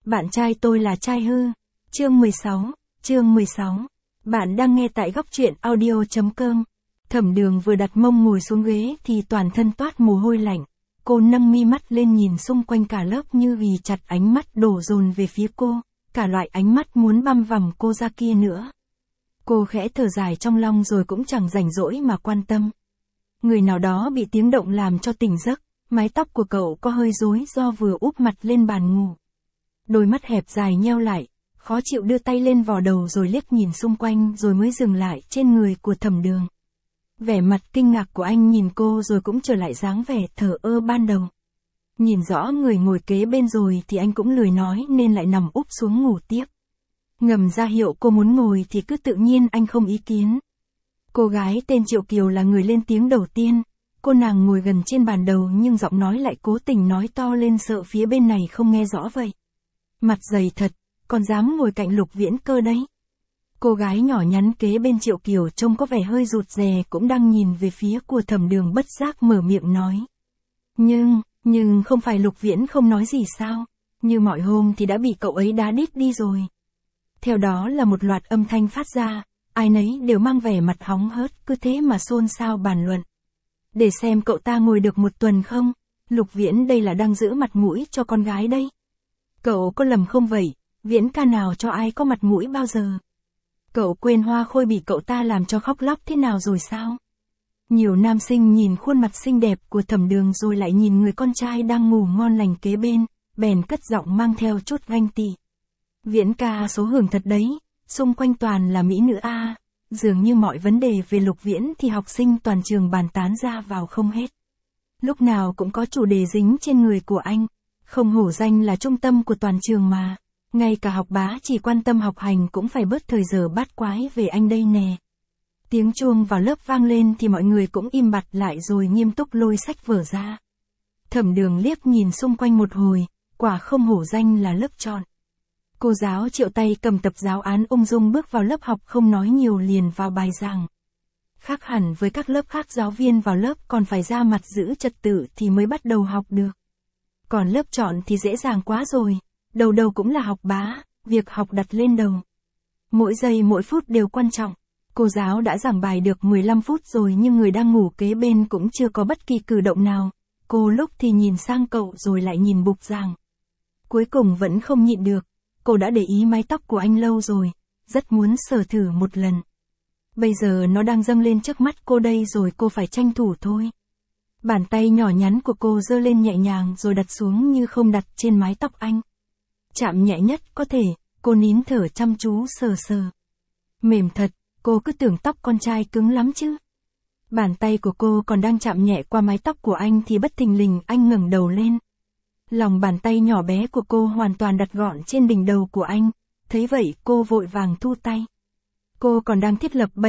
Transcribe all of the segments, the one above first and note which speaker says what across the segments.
Speaker 1: Bạn trai tôi là trai hư. Chương 16. Bạn đang nghe tại góc truyện audio.com. Thẩm Đường vừa đặt mông ngồi xuống ghế thì toàn thân toát mồ hôi lạnh. Cô nâng mi mắt lên nhìn xung quanh cả lớp như ghi chặt ánh mắt đổ dồn về phía cô, cả loại ánh mắt muốn băm vằm cô ra kia nữa. Cô khẽ thở dài trong lòng rồi cũng chẳng rảnh rỗi mà quan tâm. Người nào đó bị tiếng động làm cho tỉnh giấc, mái tóc của cậu có hơi rối do vừa úp mặt lên bàn ngủ. Đôi mắt hẹp dài nheo lại, khó chịu đưa tay lên vò đầu rồi liếc nhìn xung quanh rồi mới dừng lại trên người của Thẩm Đường. Vẻ mặt kinh ngạc của anh nhìn cô rồi cũng trở lại dáng vẻ thờ ơ ban đầu. Nhìn rõ người ngồi kế bên rồi thì anh cũng lười nói nên lại nằm úp xuống ngủ tiếp. Ngầm ra hiệu cô muốn ngồi thì cứ tự nhiên anh không ý kiến. Cô gái tên Triệu Kiều là người lên tiếng đầu tiên. Cô nàng ngồi gần trên bàn đầu nhưng giọng nói lại cố tình nói to lên sợ phía bên này không nghe rõ vậy. Mặt dày thật, còn dám ngồi cạnh Lục Viễn Cơ đấy. Cô gái nhỏ nhắn kế bên Triệu Kiều trông có vẻ hơi rụt rè cũng đang nhìn về phía của Thẩm Đường bất giác mở miệng nói. Nhưng không phải Lục Viễn không nói gì sao? Như mọi hôm thì đã bị cậu ấy đá đít đi rồi. Theo đó là một loạt âm thanh phát ra, ai nấy đều mang vẻ mặt hóng hớt cứ thế mà xôn xao bàn luận. Để xem cậu ta ngồi được một tuần không? Lục Viễn đây là đang giữ mặt mũi cho con gái đây. Cậu có lầm không vậy? Viễn ca nào cho ai có mặt mũi bao giờ? Cậu quên Hoa Khôi bị cậu ta làm cho khóc lóc thế nào rồi sao? Nhiều nam sinh nhìn khuôn mặt xinh đẹp của Thẩm Đường rồi lại nhìn người con trai đang ngủ ngon lành kế bên, bèn cất giọng mang theo chút ganh tị. Viễn ca số hưởng thật đấy, xung quanh toàn là mỹ nữ a. Dường như mọi vấn đề về Lục Viễn thì học sinh toàn trường bàn tán ra vào không hết. Lúc nào cũng có chủ đề dính trên người của anh, không hổ danh là trung tâm của toàn trường mà. Ngay cả học bá chỉ quan tâm học hành cũng phải bớt thời giờ bát quái về anh đây nè. Tiếng chuông vào lớp vang lên thì mọi người cũng im bặt lại rồi nghiêm túc lôi sách vở ra. Thẩm Đường liếc nhìn xung quanh một hồi, quả không hổ danh là lớp chọn. Cô giáo Triệu tay cầm tập giáo án ung dung bước vào lớp học không nói nhiều liền vào bài giảng. Khác hẳn với các lớp khác, giáo viên vào lớp còn phải ra mặt giữ trật tự thì mới bắt đầu học được. Còn lớp chọn thì dễ dàng quá rồi, đầu đầu cũng là học bá, việc học đặt lên đầu. Mỗi giây mỗi phút đều quan trọng. Cô giáo đã giảng bài được 15 phút rồi nhưng người đang ngủ kế bên cũng chưa có bất kỳ cử động nào. Cô lúc thì nhìn sang cậu rồi lại nhìn bục giảng. Cuối cùng vẫn không nhịn được. Cô đã để ý mái tóc của anh lâu rồi, rất muốn sờ thử một lần. Bây giờ nó đang dâng lên trước mắt cô đây rồi cô phải tranh thủ thôi. Bàn tay nhỏ nhắn của cô giơ lên nhẹ nhàng rồi đặt xuống như không đặt trên mái tóc anh. Chạm nhẹ nhất có thể, cô nín thở chăm chú sờ sờ. Mềm thật, cô cứ tưởng tóc con trai cứng lắm chứ. Bàn tay của cô còn đang chạm nhẹ qua mái tóc của anh thì bất thình lình anh ngẩng đầu lên. Lòng bàn tay nhỏ bé của cô hoàn toàn đặt gọn trên đỉnh đầu của anh, thấy vậy cô vội vàng thu tay. Cô còn đang thiết lập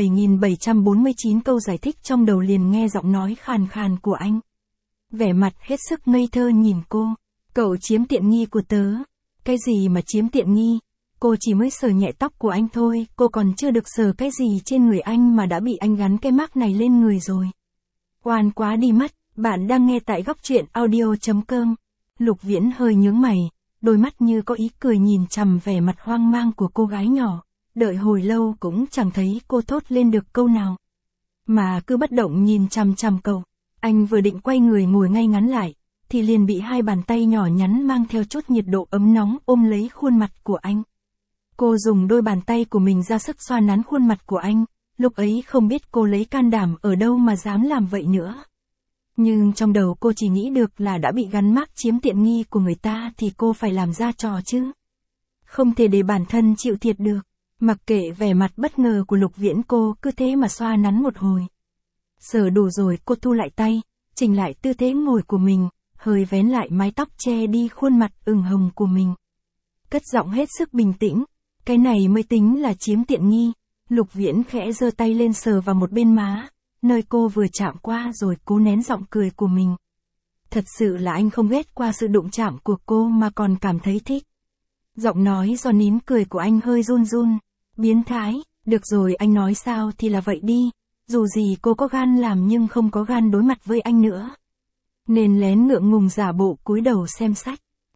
Speaker 1: 7749 câu giải thích trong đầu liền nghe giọng nói khàn khàn của anh. Vẻ mặt hết sức ngây thơ nhìn cô. Cậu chiếm tiện nghi của tớ. Cái gì mà chiếm tiện nghi? Cô chỉ mới sờ nhẹ tóc của anh thôi, cô còn chưa được sờ cái gì trên người anh mà đã bị anh gắn cái mác này lên người rồi. Oan quá đi mất, bạn đang nghe tại góc truyện audio.com. Lục Viễn hơi nhướng mày, đôi mắt như có ý cười nhìn chằm vẻ mặt hoang mang của cô gái nhỏ, đợi hồi lâu cũng chẳng thấy cô thốt lên được câu nào. Mà cứ bất động nhìn chằm chằm cậu, anh vừa định quay người ngồi ngay ngắn lại, thì liền bị hai bàn tay nhỏ nhắn mang theo chút nhiệt độ ấm nóng ôm lấy khuôn mặt của anh. Cô dùng đôi bàn tay của mình ra sức xoa nắn khuôn mặt của anh, lúc ấy không biết cô lấy can đảm ở đâu mà dám làm vậy nữa. Nhưng trong đầu cô chỉ nghĩ được là đã bị gắn mác chiếm tiện nghi của người ta thì cô phải làm ra trò chứ. Không thể để bản thân chịu thiệt được. Mặc kệ vẻ mặt bất ngờ của Lục Viễn, cô cứ thế mà xoa nắn một hồi. Sờ đủ rồi cô thu lại tay, chỉnh lại tư thế ngồi của mình, hơi vén lại mái tóc che đi khuôn mặt ửng hồng của mình. Cất giọng hết sức bình tĩnh, cái này mới tính là chiếm tiện nghi. Lục Viễn khẽ giơ tay lên sờ vào một bên má, nơi cô vừa chạm qua rồi cố nén giọng cười của mình. Thật sự là anh không ghét qua sự đụng chạm của cô mà còn cảm thấy thích. Giọng nói do nín cười của anh hơi run run. Biến thái, được rồi anh nói sao thì là vậy đi, dù gì cô có gan làm nhưng không có gan đối mặt với anh nữa. Nên lén ngượng ngùng giả bộ cúi đầu xem sách.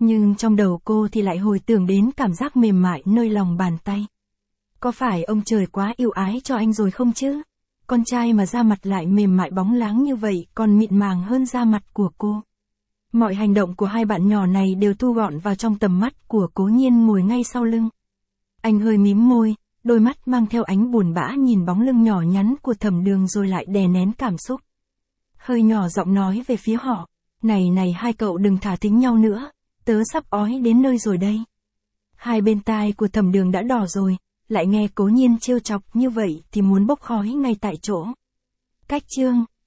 Speaker 1: Nhưng trong đầu cô thì lại hồi tưởng đến cảm giác mềm mại nơi lòng bàn tay. Có phải ông trời quá yêu ái cho anh rồi không chứ? Con trai mà da mặt lại mềm mại bóng láng như vậy còn mịn màng hơn da mặt của cô. Mọi hành động của hai bạn nhỏ này đều thu gọn vào trong tầm mắt của Cố Nhiên ngồi ngay sau lưng. Anh hơi mím môi, đôi mắt mang theo ánh buồn bã nhìn bóng lưng nhỏ nhắn của Thẩm Đường rồi lại đè nén cảm xúc. Hơi nhỏ giọng nói về phía họ, này hai cậu đừng thả thính nhau nữa, tớ sắp ói đến nơi rồi đây. Hai bên tai của Thẩm Đường đã đỏ rồi, lại nghe Cố Nhiên trêu chọc như vậy thì muốn bốc khói ngay tại chỗ. Cách chương